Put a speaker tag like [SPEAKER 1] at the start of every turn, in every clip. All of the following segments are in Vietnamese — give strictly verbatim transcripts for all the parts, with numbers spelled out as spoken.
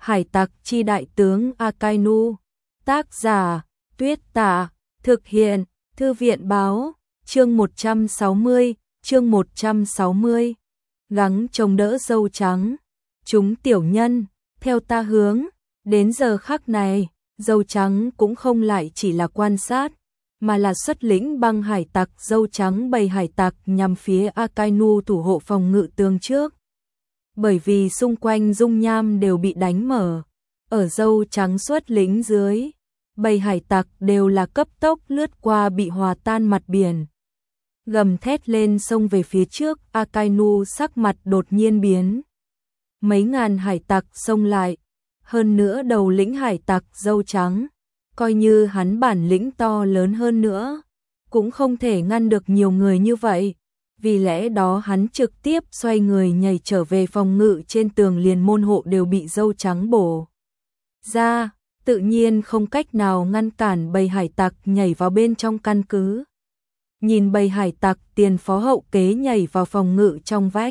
[SPEAKER 1] Hải tặc chi đại tướng Akainu. Tác giả, Tuyết Tả. Thực hiện, Thư viện báo. Chương một trăm sáu mươi, chương một trăm sáu mươi. Gắng chống đỡ dâu trắng. Chúng tiểu nhân, theo ta hướng, đến giờ khắc này, dâu trắng cũng không lại chỉ là quan sát, mà là xuất lĩnh băng hải tặc dâu trắng bầy hải tặc nhằm phía Akainu thủ hộ phòng ngự tường trước. Bởi vì xung quanh dung nham đều bị đánh mở, ở dâu trắng xuất lĩnh dưới, bầy hải tặc đều là cấp tốc lướt qua bị hòa tan mặt biển. Gầm thét lên xông về phía trước, Akainu sắc mặt đột nhiên biến. Mấy ngàn hải tặc xông lại, hơn nữa đầu lĩnh hải tặc dâu trắng, coi như hắn bản lĩnh to lớn hơn nữa, cũng không thể ngăn được nhiều người như vậy. Vì lẽ đó hắn trực tiếp xoay người nhảy trở về phòng ngự trên tường, liền môn hộ đều bị dâu trắng bổ ra, tự nhiên không cách nào ngăn cản bầy hải tặc nhảy vào bên trong căn cứ. Nhìn bầy hải tặc tiền phó hậu kế nhảy vào phòng ngự trong vách,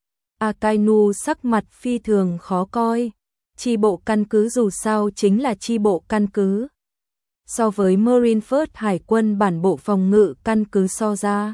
[SPEAKER 1] Akainu sắc mặt phi thường khó coi. Chi bộ căn cứ dù sao chính là chi bộ căn cứ. So với Marineford hải quân bản bộ phòng ngự căn cứ so ra,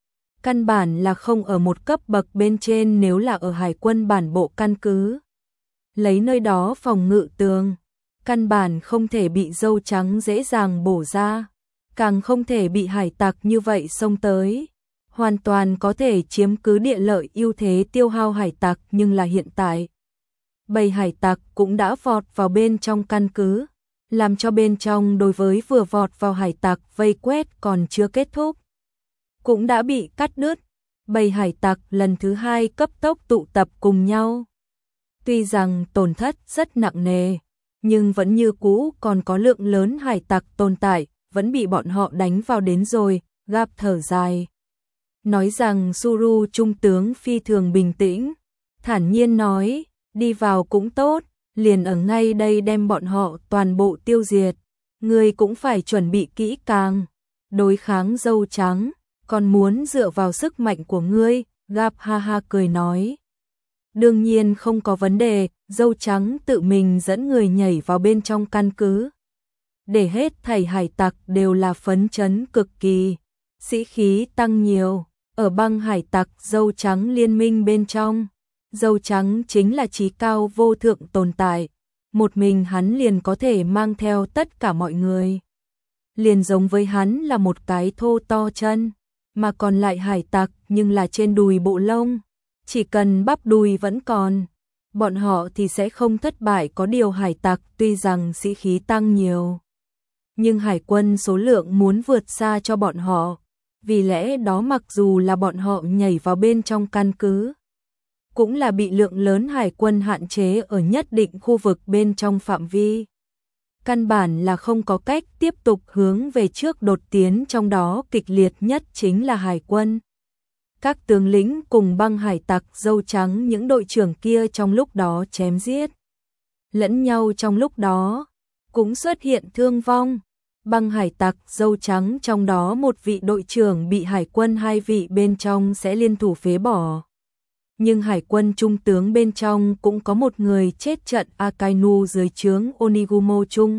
[SPEAKER 1] căn bản là không ở một cấp bậc bên trên. Nếu là ở hải quân bản bộ căn cứ, lấy nơi đó phòng ngự tường, căn bản không thể bị dâu trắng dễ dàng bổ ra, càng không thể bị hải tặc như vậy xông tới. Hoàn toàn có thể chiếm cứ địa lợi ưu thế tiêu hao hải tặc, nhưng là hiện tại, bầy hải tặc cũng đã vọt vào bên trong căn cứ, làm cho bên trong đối với vừa vọt vào hải tặc vây quét còn chưa kết thúc, cũng đã bị cắt đứt. Bầy hải tặc lần thứ hai cấp tốc tụ tập cùng nhau. Tuy rằng tổn thất rất nặng nề, nhưng vẫn như cũ còn có lượng lớn hải tặc tồn tại, vẫn bị bọn họ đánh vào đến rồi. Gap thở dài, nói rằng Suru trung tướng phi thường bình tĩnh, thản nhiên nói, đi vào cũng tốt, liền ở ngay đây đem bọn họ toàn bộ tiêu diệt. Ngươi cũng phải chuẩn bị kỹ càng, đối kháng dâu trắng, còn muốn dựa vào sức mạnh của ngươi. Gap ha ha cười nói, đương nhiên không có vấn đề. Dâu trắng tự mình dẫn người nhảy vào bên trong căn cứ, để hết thảy hải tặc đều là phấn chấn cực kỳ, sĩ khí tăng nhiều. Ở băng hải tặc dâu trắng liên minh bên trong, dâu trắng chính là chí cao vô thượng tồn tại, một mình hắn liền có thể mang theo tất cả mọi người. Liền giống với hắn là một cái thô to chân, mà còn lại hải tặc nhưng là trên đùi bộ lông, chỉ cần bắp đùi vẫn còn, bọn họ thì sẽ không thất bại. Có điều hải tặc tuy rằng sĩ khí tăng nhiều, nhưng hải quân số lượng muốn vượt xa cho bọn họ. Vì lẽ đó mặc dù là bọn họ nhảy vào bên trong căn cứ, cũng là bị lượng lớn hải quân hạn chế ở nhất định khu vực bên trong phạm vi. Căn bản là không có cách tiếp tục hướng về trước đột tiến, trong đó kịch liệt nhất chính là hải quân. Các tướng lĩnh cùng băng hải tặc dâu trắng, những đội trưởng kia trong lúc đó chém giết lẫn nhau, trong lúc đó cũng xuất hiện thương vong. Băng hải tặc dâu trắng trong đó một vị đội trưởng bị hải quân hai vị bên trong sẽ liên thủ phế bỏ. Nhưng hải quân trung tướng bên trong cũng có một người chết trận. Akainu dưới trướng Onigumo trung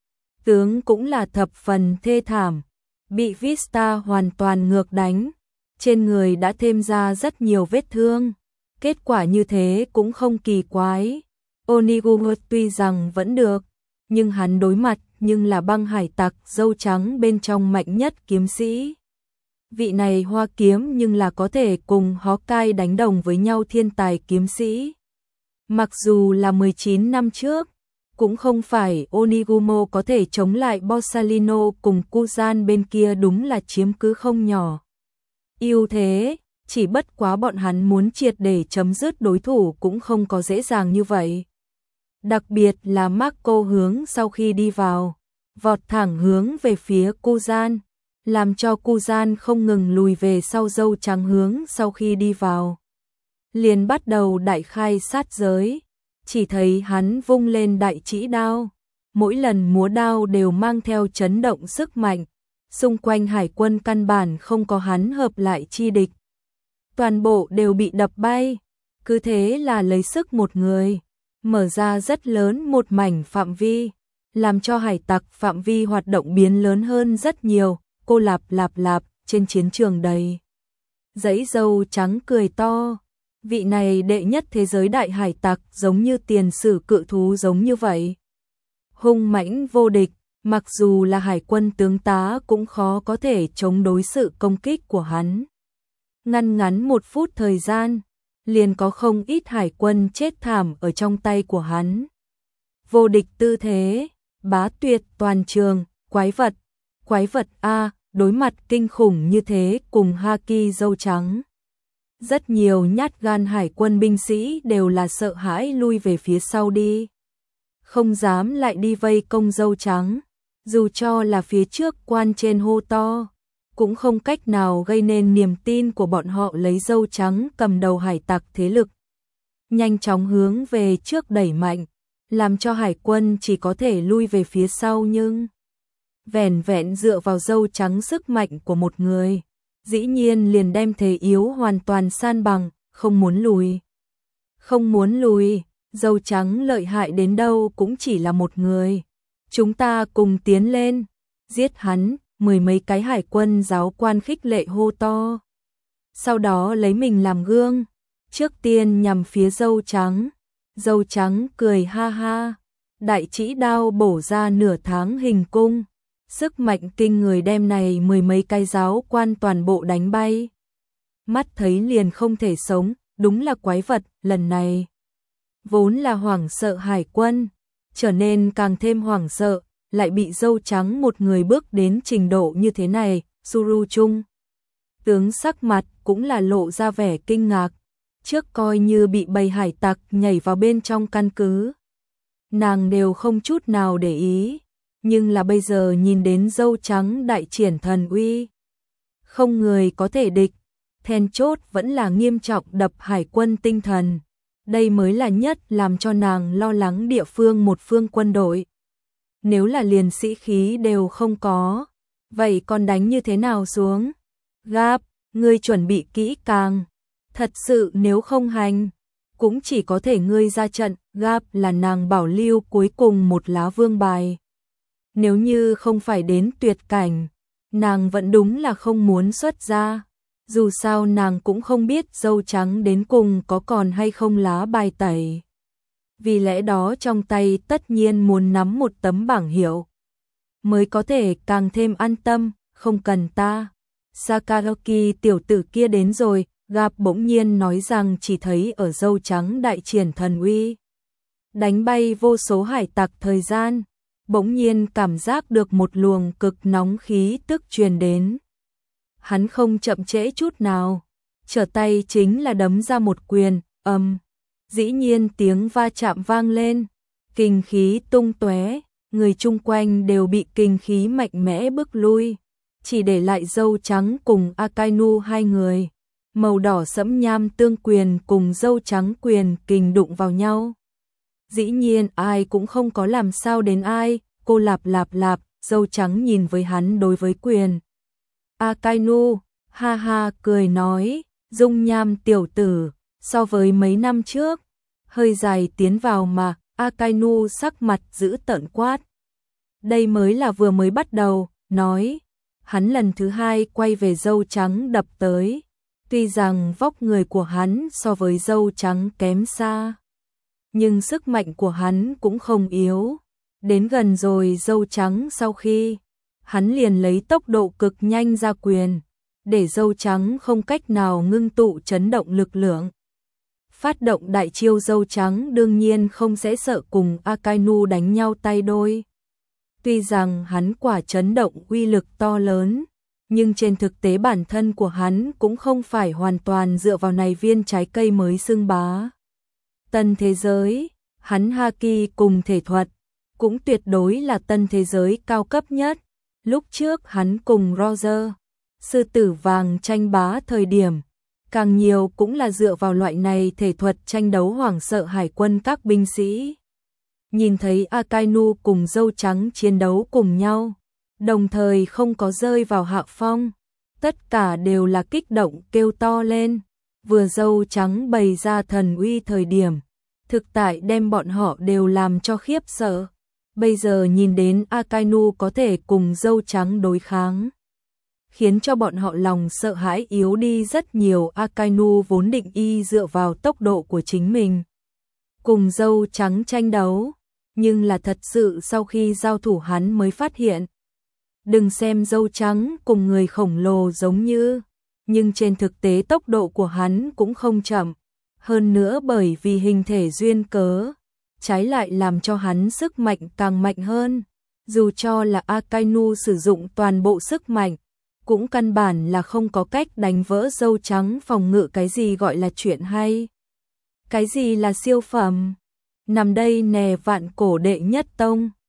[SPEAKER 1] tướng cũng là thập phần thê thảm, bị Vista hoàn toàn ngược đánh, trên người đã thêm ra rất nhiều vết thương. Kết quả như thế cũng không kỳ quái. Onigumo tuy rằng vẫn được, nhưng hắn đối mặt nhưng là băng hải tặc dâu trắng bên trong mạnh nhất kiếm sĩ. Vị này hoa kiếm nhưng là có thể cùng Hawkeye đánh đồng với nhau thiên tài kiếm sĩ. Mặc dù là mười chín năm trước, cũng không phải Onigumo có thể chống lại Borsalino cùng Kuzan bên kia, đúng là chiếm cứ không nhỏ ưu thế, chỉ bất quá bọn hắn muốn triệt để chấm dứt đối thủ cũng không có dễ dàng như vậy. Đặc biệt là Marco hướng sau khi đi vào, vọt thẳng hướng về phía Kuzan, làm cho Kuzan không ngừng lùi về sau. Dâu trắng hướng sau khi đi vào, liền bắt đầu đại khai sát giới, chỉ thấy hắn vung lên đại chỉ đao, mỗi lần múa đao đều mang theo chấn động sức mạnh, xung quanh hải quân căn bản không có hắn hợp lại chi địch, toàn bộ đều bị đập bay. Cứ thế là lấy sức một người, mở ra rất lớn một mảnh phạm vi, làm cho hải tặc phạm vi hoạt động biến lớn hơn rất nhiều. Cô lạp lạp lạp, trên chiến trường đầy dãy dâu trắng cười to. Vị này đệ nhất thế giới đại hải tặc giống như tiền sử cự thú giống như vậy. Hung mãnh vô địch, mặc dù là hải quân tướng tá cũng khó có thể chống đối sự công kích của hắn. Ngăn ngắn một phút thời gian, liền có không ít hải quân chết thảm ở trong tay của hắn. Vô địch tư thế, bá tuyệt toàn trường, quái vật, quái vật A, đối mặt kinh khủng như thế cùng haki dâu trắng. Rất nhiều nhát gan hải quân binh sĩ đều là sợ hãi lui về phía sau đi. Không dám lại đi vây công dâu trắng, dù cho là phía trước quan trên hô to, cũng không cách nào gây nên niềm tin của bọn họ lấy dâu trắng cầm đầu hải tặc thế lực. Nhanh chóng hướng về trước đẩy mạnh, làm cho hải quân chỉ có thể lui về phía sau nhưng vẻn vẹn dựa vào dâu trắng sức mạnh của một người, dĩ nhiên liền đem thế yếu hoàn toàn san bằng, không muốn lùi. Không muốn lùi, dâu trắng lợi hại đến đâu cũng chỉ là một người. Chúng ta cùng tiến lên, giết hắn, mười mấy cái hải quân giáo quan khích lệ hô to. Sau đó lấy mình làm gương, trước tiên nhằm phía dâu trắng. Dâu trắng cười ha ha, đại chỉ đao bổ ra nửa tháng hình cung. Sức mạnh kinh người đem này mười mấy cái giáo quan toàn bộ đánh bay. Mắt thấy liền không thể sống, đúng là quái vật, lần này. Vốn là hoảng sợ hải quân, trở nên càng thêm hoảng sợ, lại bị dâu trắng một người bước đến trình độ như thế này. Suru Trung tướng sắc mặt cũng là lộ ra vẻ kinh ngạc, trước coi như bị bầy hải tặc nhảy vào bên trong căn cứ. Nàng đều không chút nào để ý, nhưng là bây giờ nhìn đến dâu trắng đại triển thần uy. Không người có thể địch, then chốt vẫn là nghiêm trọng đập hải quân tinh thần. Đây mới là nhất làm cho nàng lo lắng địa phương một phương quân đội. Nếu là liền sĩ khí đều không có, vậy còn đánh như thế nào xuống? Gap, ngươi chuẩn bị kỹ càng. Thật sự nếu không hành, cũng chỉ có thể ngươi ra trận. Gap là nàng bảo lưu cuối cùng một lá vương bài. Nếu như không phải đến tuyệt cảnh, nàng vẫn đúng là không muốn xuất ra. Dù sao nàng cũng không biết dâu trắng đến cùng có còn hay không lá bài tẩy. Vì lẽ đó trong tay tất nhiên muốn nắm một tấm bảng hiệu, mới có thể càng thêm an tâm, không cần ta. Sakaroki tiểu tử kia đến rồi, Gap bỗng nhiên nói rằng chỉ thấy ở dâu trắng đại triển thần uy, đánh bay vô số hải tặc thời gian, bỗng nhiên cảm giác được một luồng cực nóng khí tức truyền đến. Hắn không chậm trễ chút nào, trở tay chính là đấm ra một quyền, ầm, dĩ nhiên tiếng va chạm vang lên, kinh khí tung tóe, người chung quanh đều bị kinh khí mạnh mẽ bức lui, chỉ để lại dâu trắng cùng Akainu hai người. Màu đỏ sẫm nham tương quyền cùng dâu trắng quyền kình đụng vào nhau. Dĩ nhiên ai cũng không có làm sao đến ai, cô lạp lạp lạp, dâu trắng nhìn với hắn đối với quyền. Akainu, ha ha cười nói, dung nham tiểu tử, so với mấy năm trước, hơi dài tiến vào mà. Akainu sắc mặt giữ tợn quát. Đây mới là vừa mới bắt đầu, nói. Hắn lần thứ hai quay về dâu trắng đập tới. Tuy rằng vóc người của hắn so với dâu trắng kém xa, nhưng sức mạnh của hắn cũng không yếu. Đến gần rồi dâu trắng sau khi, hắn liền lấy tốc độ cực nhanh ra quyền, để dâu trắng không cách nào ngưng tụ chấn động lực lượng. Phát động đại chiêu dâu trắng đương nhiên không sẽ sợ cùng Akainu đánh nhau tay đôi. Tuy rằng hắn quả chấn động uy lực to lớn, nhưng trên thực tế bản thân của hắn cũng không phải hoàn toàn dựa vào này viên trái cây mới xưng bá. Tân thế giới, hắn haki cùng thể thuật, cũng tuyệt đối là tân thế giới cao cấp nhất. Lúc trước hắn cùng Roger, sư tử vàng tranh bá thời điểm, càng nhiều cũng là dựa vào loại này thể thuật tranh đấu hoảng sợ hải quân các binh sĩ. Nhìn thấy Akainu cùng dâu trắng chiến đấu cùng nhau, đồng thời không có rơi vào hạ phong, tất cả đều là kích động kêu to lên. Vừa dâu trắng bày ra thần uy thời điểm, thực tại đem bọn họ đều làm cho khiếp sợ. Bây giờ nhìn đến Akainu có thể cùng dâu trắng đối kháng, khiến cho bọn họ lòng sợ hãi yếu đi rất nhiều. Akainu vốn định y dựa vào tốc độ của chính mình cùng dâu trắng tranh đấu, nhưng là thật sự sau khi giao thủ hắn mới phát hiện. Đừng xem dâu trắng cùng người khổng lồ giống như, nhưng trên thực tế tốc độ của hắn cũng không chậm. Hơn nữa bởi vì hình thể duyên cớ, trái lại làm cho hắn sức mạnh càng mạnh hơn. Dù cho là Akainu sử dụng toàn bộ sức mạnh, cũng căn bản là không có cách đánh vỡ dâu trắng phòng ngự. Cái gì gọi là chuyện hay? Cái gì là siêu phẩm? Nằm đây nè, vạn cổ đệ nhất tông.